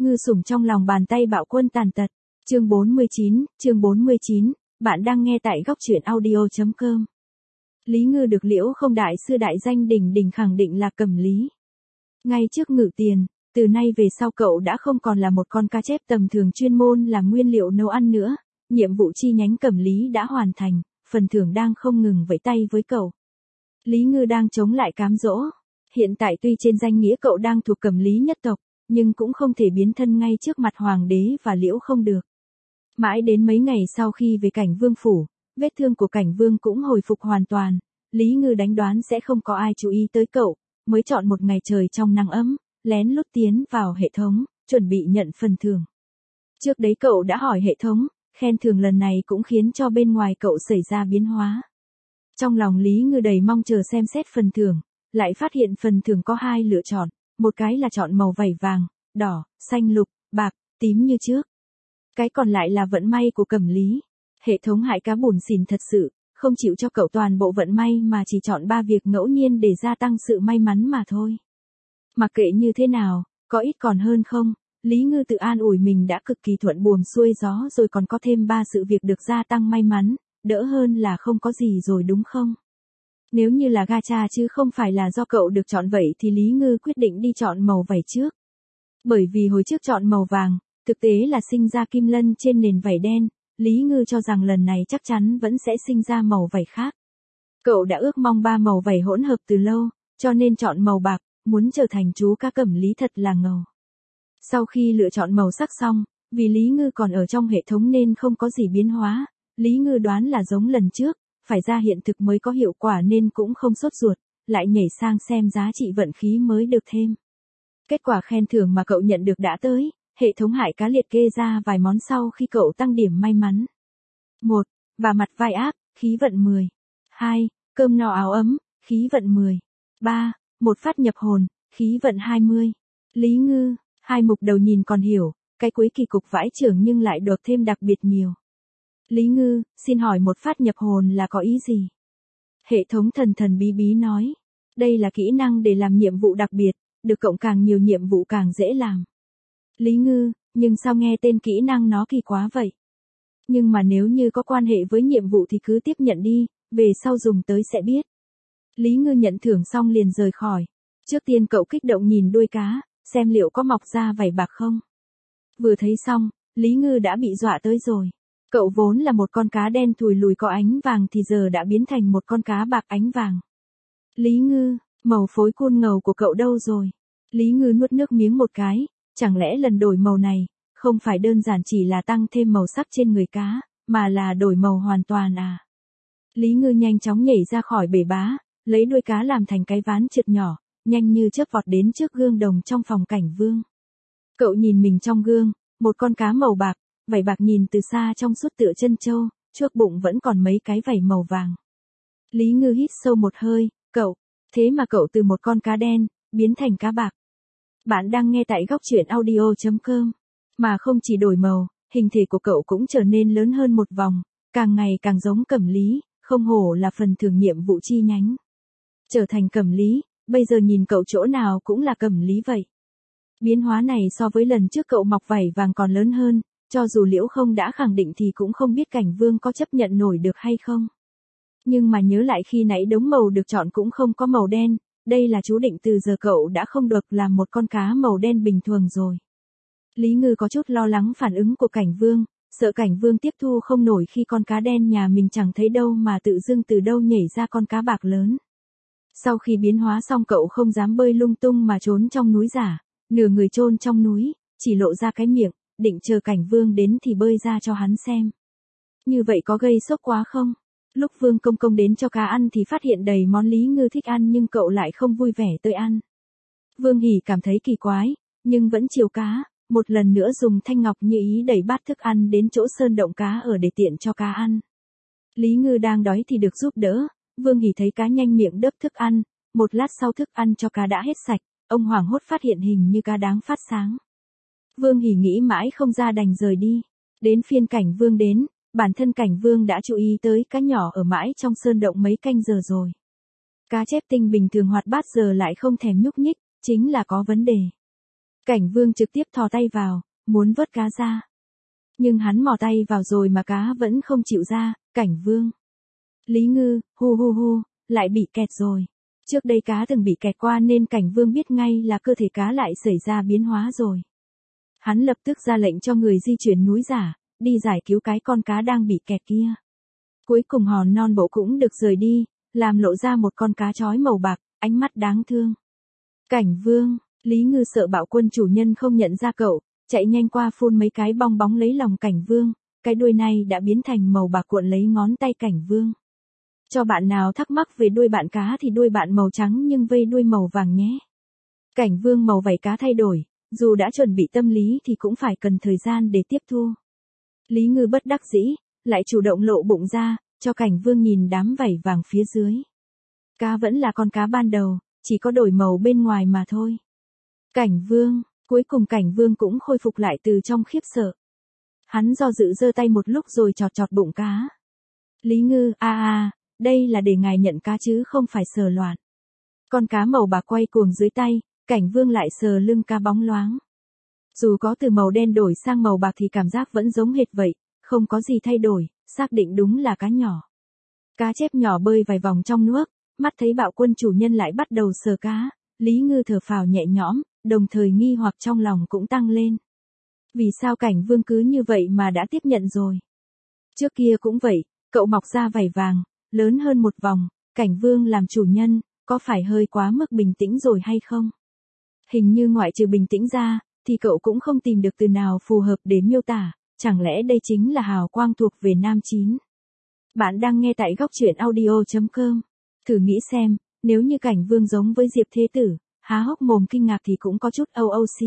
Ngư sủng trong lòng bàn tay bạo quân tàn tật. Chương 49, bạn đang nghe tại góc truyện audio.com. Lý Ngư được Liễu Không đại sư đại danh đỉnh đỉnh khẳng định là Cẩm Lý. Ngay trước Ngự Tiền, từ nay về sau cậu đã không còn là một con cá chép tầm thường chuyên môn làm nguyên liệu nấu ăn nữa, nhiệm vụ chi nhánh Cẩm Lý đã hoàn thành, phần thưởng đang không ngừng vẫy tay với cậu. Lý Ngư đang chống lại cám dỗ. Hiện tại tuy trên danh nghĩa cậu đang thuộc Cẩm Lý nhất tộc, nhưng cũng không thể biến thân ngay trước mặt Hoàng đế và Liễu Không được. Mãi đến mấy ngày sau khi về Cảnh Vương phủ, vết thương của Cảnh Vương cũng hồi phục hoàn toàn, Lý Ngư đánh đoán sẽ không có ai chú ý tới cậu, mới chọn một ngày trời trong nắng ấm, lén lút tiến vào hệ thống, chuẩn bị nhận phần thưởng. Trước đấy cậu đã hỏi hệ thống, khen thưởng lần này cũng khiến cho bên ngoài cậu xảy ra biến hóa. Trong lòng Lý Ngư đầy mong chờ xem xét phần thưởng, lại phát hiện phần thưởng có hai lựa chọn, một cái là chọn màu vảy vàng, đỏ, xanh lục, bạc, tím như trước. Cái còn lại là vận may của Cẩm Lý. Hệ thống hại cá bủn xỉn thật sự, không chịu cho cậu toàn bộ vận may mà chỉ chọn 3 việc ngẫu nhiên để gia tăng sự may mắn mà thôi. Mặc kệ như thế nào, có ít còn hơn không, Lý Ngư tự an ủi mình đã cực kỳ thuận buồm xuôi gió rồi còn có thêm 3 sự việc được gia tăng may mắn, đỡ hơn là không có gì rồi đúng không? Nếu như là gacha chứ không phải là do cậu được chọn vậy thì Lý Ngư quyết định đi chọn màu vảy trước. Bởi vì hồi trước chọn màu vàng, thực tế là sinh ra kim lân trên nền vảy đen, Lý Ngư cho rằng lần này chắc chắn vẫn sẽ sinh ra màu vảy khác. Cậu đã ước mong 3 màu vảy hỗn hợp từ lâu, cho nên chọn màu bạc, muốn trở thành chú cá Cẩm Lý thật là ngầu. Sau khi lựa chọn màu sắc xong, vì Lý Ngư còn ở trong hệ thống nên không có gì biến hóa, Lý Ngư đoán là giống lần trước, phải ra hiện thực mới có hiệu quả nên cũng không sốt ruột, lại nhảy sang xem giá trị vận khí mới được thêm. Kết quả khen thưởng mà cậu nhận được đã tới, hệ thống hại cá liệt kê ra vài món sau khi cậu tăng điểm may mắn. 1. Và mặt vai ác, khí vận 10. 2. Cơm no áo ấm, khí vận 10. 3. Một phát nhập hồn, khí vận 20. Lý Ngư, hai mục đầu nhìn còn hiểu, cái cuối kỳ cục vãi chưởng nhưng lại được thêm đặc biệt nhiều. Lý Ngư, xin hỏi một phát nhập hồn là có ý gì? Hệ thống thần thần bí bí nói, đây là kỹ năng để làm nhiệm vụ đặc biệt, được cộng càng nhiều nhiệm vụ càng dễ làm. Lý Ngư, nhưng sao nghe tên kỹ năng nó kỳ quá vậy? Nhưng mà nếu như có quan hệ với nhiệm vụ thì cứ tiếp nhận đi, về sau dùng tới sẽ biết. Lý Ngư nhận thưởng xong liền rời khỏi. Trước tiên cậu kích động nhìn đuôi cá, xem liệu có mọc ra vảy bạc không. Vừa thấy xong, Lý Ngư đã bị dọa tới rồi. Cậu vốn là một con cá đen thùi lùi có ánh vàng thì giờ đã biến thành một con cá bạc ánh vàng. Lý Ngư, màu phối cool ngầu của cậu đâu rồi? Lý Ngư nuốt nước miếng một cái, chẳng lẽ lần đổi màu này, không phải đơn giản chỉ là tăng thêm màu sắc trên người cá, mà là đổi màu hoàn toàn à? Lý Ngư nhanh chóng nhảy ra khỏi bể bá, lấy đuôi cá làm thành cái ván trượt nhỏ, nhanh như chớp vọt đến trước gương đồng trong phòng Cảnh Vương. Cậu nhìn mình trong gương, một con cá màu bạc, vảy bạc nhìn từ xa trong suốt tựa chân trâu, chuốc bụng vẫn còn mấy cái vảy màu vàng. Lý Ngư hít sâu một hơi, thế mà cậu từ một con cá đen, biến thành cá bạc. Bạn đang nghe tại góc truyện audio.com. Mà không chỉ đổi màu, hình thể của cậu cũng trở nên lớn hơn một vòng, càng ngày càng giống Cẩm Lý, không hổ là phần thưởng nhiệm vụ chi nhánh. Trở thành Cẩm Lý, bây giờ nhìn cậu chỗ nào cũng là Cẩm Lý vậy. Biến hóa này so với lần trước cậu mọc vảy vàng còn lớn hơn, cho dù Liễu Không đã khẳng định thì cũng không biết Cảnh Vương có chấp nhận nổi được hay không. Nhưng mà nhớ lại khi nãy đống màu được chọn cũng không có màu đen, đây là chú định từ giờ cậu đã không được làm một con cá màu đen bình thường rồi. Lý Ngư có chút lo lắng phản ứng của Cảnh Vương, sợ Cảnh Vương tiếp thu không nổi khi con cá đen nhà mình chẳng thấy đâu mà tự dưng từ đâu nhảy ra con cá bạc lớn. Sau khi biến hóa xong cậu không dám bơi lung tung mà trốn trong núi giả, nửa người chôn trong núi, chỉ lộ ra cái miệng, định chờ Cảnh Vương đến thì bơi ra cho hắn xem. Như vậy có gây sốc quá không? Lúc Vương Công Công đến cho cá ăn thì phát hiện đầy món Lý Ngư thích ăn nhưng cậu lại không vui vẻ tới ăn. Vương Hỉ cảm thấy kỳ quái, nhưng vẫn chiều cá, một lần nữa dùng thanh ngọc như ý đẩy bát thức ăn đến chỗ sơn động cá ở để tiện cho cá ăn. Lý Ngư đang đói thì được giúp đỡ, Vương Hỉ thấy cá nhanh miệng đớp thức ăn, một lát sau thức ăn cho cá đã hết sạch, ông hoảng hốt phát hiện hình như cá đáng phát sáng. Vương Hỉ nghĩ mãi không ra đành rời đi. Đến phiên Cảnh Vương đến, bản thân Cảnh Vương đã chú ý tới cá nhỏ ở mãi trong sơn động mấy canh giờ rồi. Cá chép tinh bình thường hoạt bát giờ lại không thèm nhúc nhích, chính là có vấn đề. Cảnh Vương trực tiếp thò tay vào, muốn vớt cá ra. Nhưng hắn mò tay vào rồi mà cá vẫn không chịu ra, Cảnh Vương. Lý Ngư, hu hu hu, lại bị kẹt rồi. Trước đây cá từng bị kẹt qua nên Cảnh Vương biết ngay là cơ thể cá lại xảy ra biến hóa rồi. Hắn lập tức ra lệnh cho người di chuyển núi giả, đi giải cứu cái con cá đang bị kẹt kia. Cuối cùng hòn non bộ cũng được rời đi, làm lộ ra một con cá chói màu bạc, ánh mắt đáng thương. Cảnh Vương, Lý Ngư sợ Bạo Quân chủ nhân không nhận ra cậu, chạy nhanh qua phun mấy cái bong bóng lấy lòng Cảnh Vương, cái đuôi này đã biến thành màu bạc cuộn lấy ngón tay Cảnh Vương. Cho bạn nào thắc mắc về đuôi bạn cá thì đuôi bạn màu trắng nhưng vây đuôi màu vàng nhé. Cảnh Vương màu vảy cá thay đổi, dù đã chuẩn bị tâm lý thì cũng phải cần thời gian để tiếp thu. Lý Ngư bất đắc dĩ, lại chủ động lộ bụng ra, cho Cảnh Vương nhìn đám vảy vàng phía dưới. Cá vẫn là con cá ban đầu, chỉ có đổi màu bên ngoài mà thôi. Cuối cùng Cảnh Vương cũng khôi phục lại từ trong khiếp sợ. Hắn do dự giơ tay một lúc rồi chọt chọt bụng cá. Lý Ngư, đây là để ngài nhận cá chứ không phải sờ loạn. Con cá màu bạc quay cuồng dưới tay, Cảnh Vương lại sờ lưng cá bóng loáng. Dù có từ màu đen đổi sang màu bạc thì cảm giác vẫn giống hệt vậy, không có gì thay đổi, xác định đúng là cá nhỏ. Cá chép nhỏ bơi vài vòng trong nước, mắt thấy Bạo Quân chủ nhân lại bắt đầu sờ cá, Lý Ngư thở phào nhẹ nhõm, đồng thời nghi hoặc trong lòng cũng tăng lên. Vì sao Cảnh Vương cứ như vậy mà đã tiếp nhận rồi? Trước kia cũng vậy, cậu mọc ra vảy vàng, lớn hơn một vòng, Cảnh Vương làm chủ nhân, có phải hơi quá mức bình tĩnh rồi hay không? Hình như ngoại trừ bình tĩnh ra, thì cậu cũng không tìm được từ nào phù hợp để miêu tả, chẳng lẽ đây chính là hào quang thuộc về nam chín? Bạn đang nghe tại góc truyện audio.com. Thử nghĩ xem, nếu như Cảnh Vương giống với Diệp Thế Tử, há hốc mồm kinh ngạc thì cũng có chút OOC.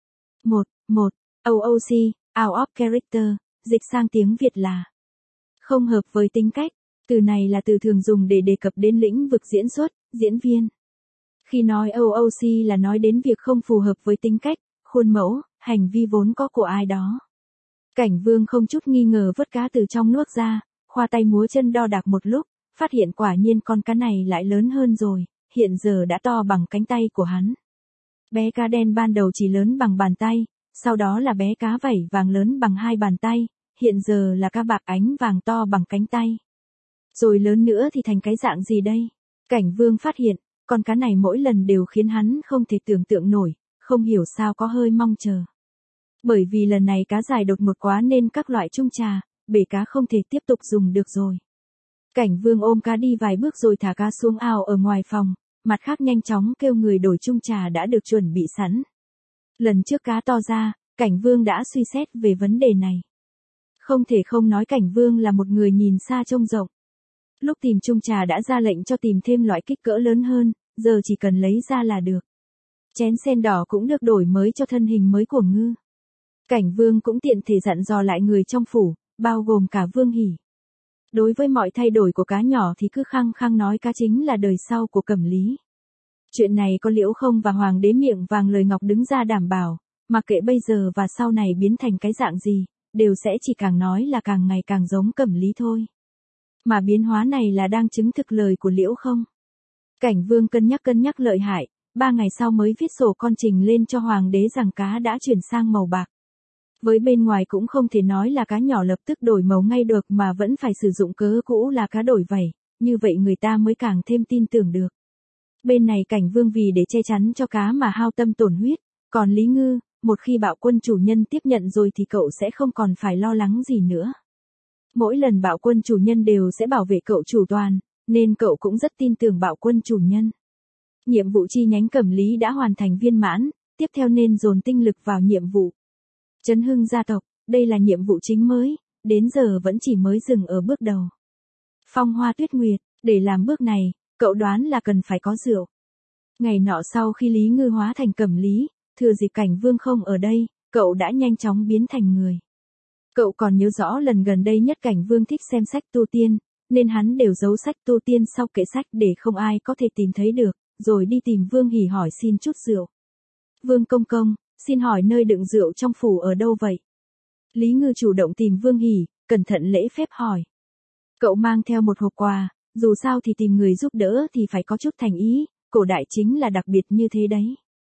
1. OOC, out of character, dịch sang tiếng Việt là không hợp với tính cách. Từ này là từ thường dùng để đề cập đến lĩnh vực diễn xuất, diễn viên. Khi nói OOC là nói đến việc không phù hợp với tính cách, khuôn mẫu, hành vi vốn có của ai đó. Cảnh Vương không chút nghi ngờ vớt cá từ trong nước ra, khoa tay múa chân đo đạc một lúc, phát hiện quả nhiên con cá này lại lớn hơn rồi, hiện giờ đã to bằng cánh tay của hắn. Bé cá đen ban đầu chỉ lớn bằng bàn tay, sau đó là bé cá vảy vàng lớn bằng 2 bàn tay, hiện giờ là cá bạc ánh vàng to bằng cánh tay. Rồi lớn nữa thì thành cái dạng gì đây? Cảnh Vương phát hiện, con cá này mỗi lần đều khiến hắn không thể tưởng tượng nổi, không hiểu sao có hơi mong chờ. Bởi vì lần này cá dài đột ngột quá nên các loại chung trà, bể cá không thể tiếp tục dùng được rồi. Cảnh Vương ôm cá đi vài bước rồi thả cá xuống ao ở ngoài phòng, mặt khác nhanh chóng kêu người đổi chung trà đã được chuẩn bị sẵn. Lần trước cá to ra, Cảnh Vương đã suy xét về vấn đề này. Không thể không nói Cảnh Vương là một người nhìn xa trông rộng. Lúc tìm chung trà đã ra lệnh cho tìm thêm loại kích cỡ lớn hơn, giờ chỉ cần lấy ra là được. Chén sen đỏ cũng được đổi mới cho thân hình mới của Ngư. Cảnh Vương cũng tiện thể dặn dò lại người trong phủ, bao gồm cả Vương Hỉ. Đối với mọi thay đổi của cá nhỏ thì cứ khăng khăng nói cá chính là đời sau của Cẩm Lý. Chuyện này có Liễu Không và Hoàng đế miệng vàng lời ngọc đứng ra đảm bảo, mặc kệ bây giờ và sau này biến thành cái dạng gì, đều sẽ chỉ càng nói là càng ngày càng giống Cẩm Lý thôi. Mà biến hóa này là đang chứng thực lời của Liễu Không. Cảnh Vương cân nhắc lợi hại, 3 ngày sau mới viết sổ con trình lên cho Hoàng đế rằng cá đã chuyển sang màu bạc. Với bên ngoài cũng không thể nói là cá nhỏ lập tức đổi màu ngay được mà vẫn phải sử dụng cớ cũ là cá đổi vảy, như vậy người ta mới càng thêm tin tưởng được. Bên này Cảnh Vương vì để che chắn cho cá mà hao tâm tổn huyết, còn Lý Ngư, một khi Bạo Quân chủ nhân tiếp nhận rồi thì cậu sẽ không còn phải lo lắng gì nữa. Mỗi lần Bạo Quân chủ nhân đều sẽ bảo vệ cậu chủ toàn, nên cậu cũng rất tin tưởng Bạo Quân chủ nhân. Nhiệm vụ chi nhánh Cẩm Lý đã hoàn thành viên mãn, tiếp theo nên dồn tinh lực vào nhiệm vụ Trấn Hưng gia tộc, đây là nhiệm vụ chính mới, đến giờ vẫn chỉ mới dừng ở bước đầu. Phong Hoa Tuyết Nguyệt, để làm bước này, cậu đoán là cần phải có rượu. Ngày nọ sau khi Lý Ngư hóa thành Cẩm Lý, thừa dịp Cảnh Vương không ở đây, cậu đã nhanh chóng biến thành người. Cậu còn nhớ rõ lần gần đây nhất Cảnh Vương thích xem sách tu tiên, nên hắn đều giấu sách tu tiên sau kệ sách để không ai có thể tìm thấy được, rồi đi tìm Vương Hỉ hỏi xin chút rượu. Vương công công, xin hỏi nơi đựng rượu trong phủ ở đâu vậy? Lý Ngư chủ động tìm Vương Hỉ, cẩn thận lễ phép hỏi. Cậu mang theo một hộp quà, dù sao thì tìm người giúp đỡ thì phải có chút thành ý, cổ đại chính là đặc biệt như thế đấy.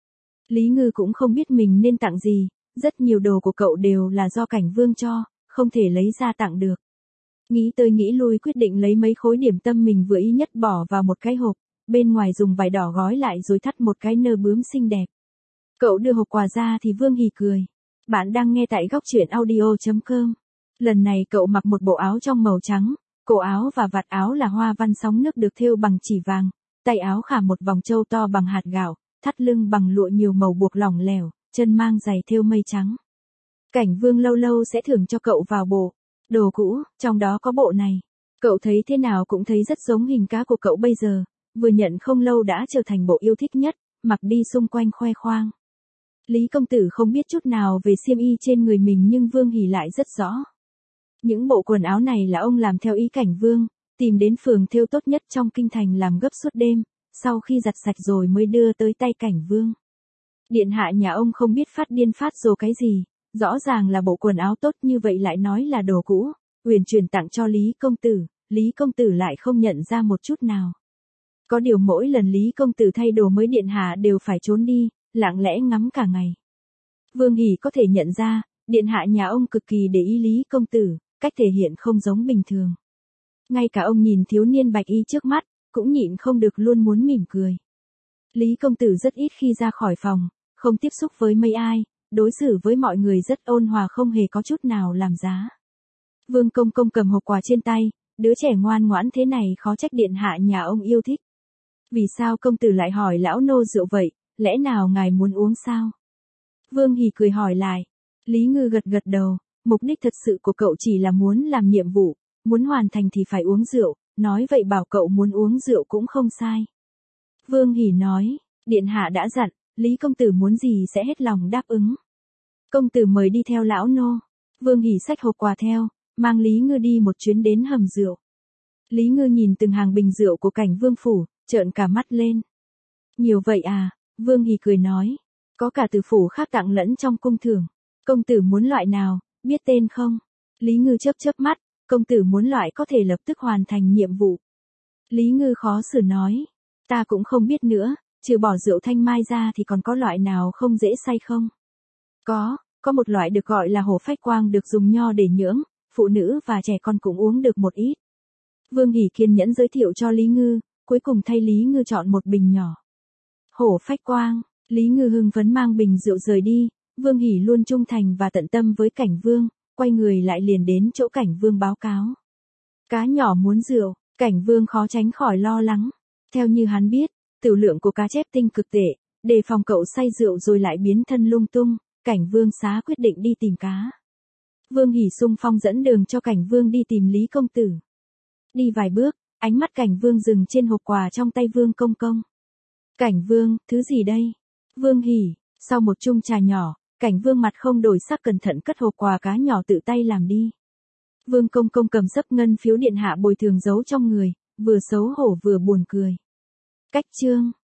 Lý Ngư cũng không biết mình nên tặng gì, rất nhiều đồ của cậu đều là do Cảnh Vương cho, không thể lấy ra tặng được. Nghĩ tới nghĩ lui quyết định lấy mấy khối điểm tâm mình vừa ý nhất bỏ vào một cái hộp, bên ngoài dùng vải đỏ gói lại rồi thắt một cái nơ bướm xinh đẹp. Cậu đưa hộp quà ra thì Vương Hỉ cười. Bạn đang nghe tại góc truyện audio.com. Lần này cậu mặc một bộ áo trong màu trắng, cổ áo và vạt áo là hoa văn sóng nước được thêu bằng chỉ vàng, tay áo khảm một vòng châu to bằng hạt gạo, thắt lưng bằng lụa nhiều màu buộc lỏng lẻo, chân mang giày thêu mây trắng. Cảnh Vương lâu lâu sẽ thưởng cho cậu vào bộ đồ cũ, trong đó có bộ này. Cậu thấy thế nào cũng thấy rất giống hình cá của cậu bây giờ, vừa nhận không lâu đã trở thành bộ yêu thích nhất, mặc đi xung quanh khoe khoang. Lý công tử không biết chút nào về xiêm y trên người mình nhưng Vương Hỉ lại rất rõ. Những bộ quần áo này là ông làm theo ý Cảnh Vương, tìm đến phường thêu tốt nhất trong kinh thành làm gấp suốt đêm, sau khi giặt sạch rồi mới đưa tới tay Cảnh Vương. Điện hạ nhà ông không biết phát điên phát rồ cái gì, rõ ràng là bộ quần áo tốt như vậy lại nói là đồ cũ, uyển chuyển tặng cho Lý công tử lại không nhận ra một chút nào. Có điều mỗi lần Lý công tử thay đồ mới điện hạ đều phải trốn đi, lặng lẽ ngắm cả ngày. Vương Hỉ có thể nhận ra, điện hạ nhà ông cực kỳ để ý Lý công tử, cách thể hiện không giống bình thường. Ngay cả ông nhìn thiếu niên bạch y trước mắt, cũng nhịn không được luôn muốn mỉm cười. Lý công tử rất ít khi ra khỏi phòng, không tiếp xúc với mấy ai, đối xử với mọi người rất ôn hòa không hề có chút nào làm giá. Vương công công cầm hộp quà trên tay, đứa trẻ ngoan ngoãn thế này khó trách điện hạ nhà ông yêu thích. Vì sao công tử lại hỏi lão nô rượu vậy, lẽ nào ngài muốn uống sao? Vương Hỉ cười hỏi lại. Lý Ngư gật gật đầu, mục đích thật sự của cậu chỉ là muốn làm nhiệm vụ, muốn hoàn thành thì phải uống rượu, nói vậy bảo cậu muốn uống rượu cũng không sai. Vương Hỉ nói, điện hạ đã dặn, Lý công tử muốn gì sẽ hết lòng đáp ứng. Công tử mời đi theo lão nô. Vương Hỉ xách hộp quà theo, mang Lý Ngư đi một chuyến đến hầm rượu. Lý Ngư nhìn từng hàng bình rượu của Cảnh Vương phủ, trợn cả mắt lên. Nhiều vậy à? Vương Hỉ cười nói, có cả từ phủ khác tặng lẫn trong cung thưởng. Công tử muốn loại nào, biết tên không? Lý Ngư chớp chớp mắt, công tử muốn loại có thể lập tức hoàn thành nhiệm vụ. Lý Ngư khó xử nói, ta cũng không biết nữa, trừ bỏ rượu thanh mai ra thì còn có loại nào không dễ say không? Có một loại được gọi là hổ phách quang được dùng nho để nhưỡng, phụ nữ và trẻ con cũng uống được một ít. Vương Hỉ kiên nhẫn giới thiệu cho Lý Ngư, cuối cùng thay Lý Ngư chọn một bình nhỏ. Hổ phách quang, Lý Ngư hưng phấn mang bình rượu rời đi, Vương Hỉ luôn trung thành và tận tâm với Cảnh Vương, quay người lại liền đến chỗ Cảnh Vương báo cáo. Cá nhỏ muốn rượu, Cảnh Vương khó tránh khỏi lo lắng. Theo như hắn biết, tửu lượng của cá chép tinh cực tệ, đề phòng cậu say rượu rồi lại biến thân lung tung, Cảnh Vương xá quyết định đi tìm cá. Vương Hỉ xung phong dẫn đường cho Cảnh Vương đi tìm Lý công tử. Đi vài bước, ánh mắt Cảnh Vương dừng trên hộp quà trong tay Vương công công. Cảnh Vương, thứ gì đây? Vương Hỉ, sau một chung trà nhỏ, Cảnh Vương mặt không đổi sắc cẩn thận cất hộp quà cá nhỏ tự tay làm đi. Vương công công cầm sấp ngân phiếu điện hạ bồi thường giấu trong người, vừa xấu hổ vừa buồn cười. Cách chương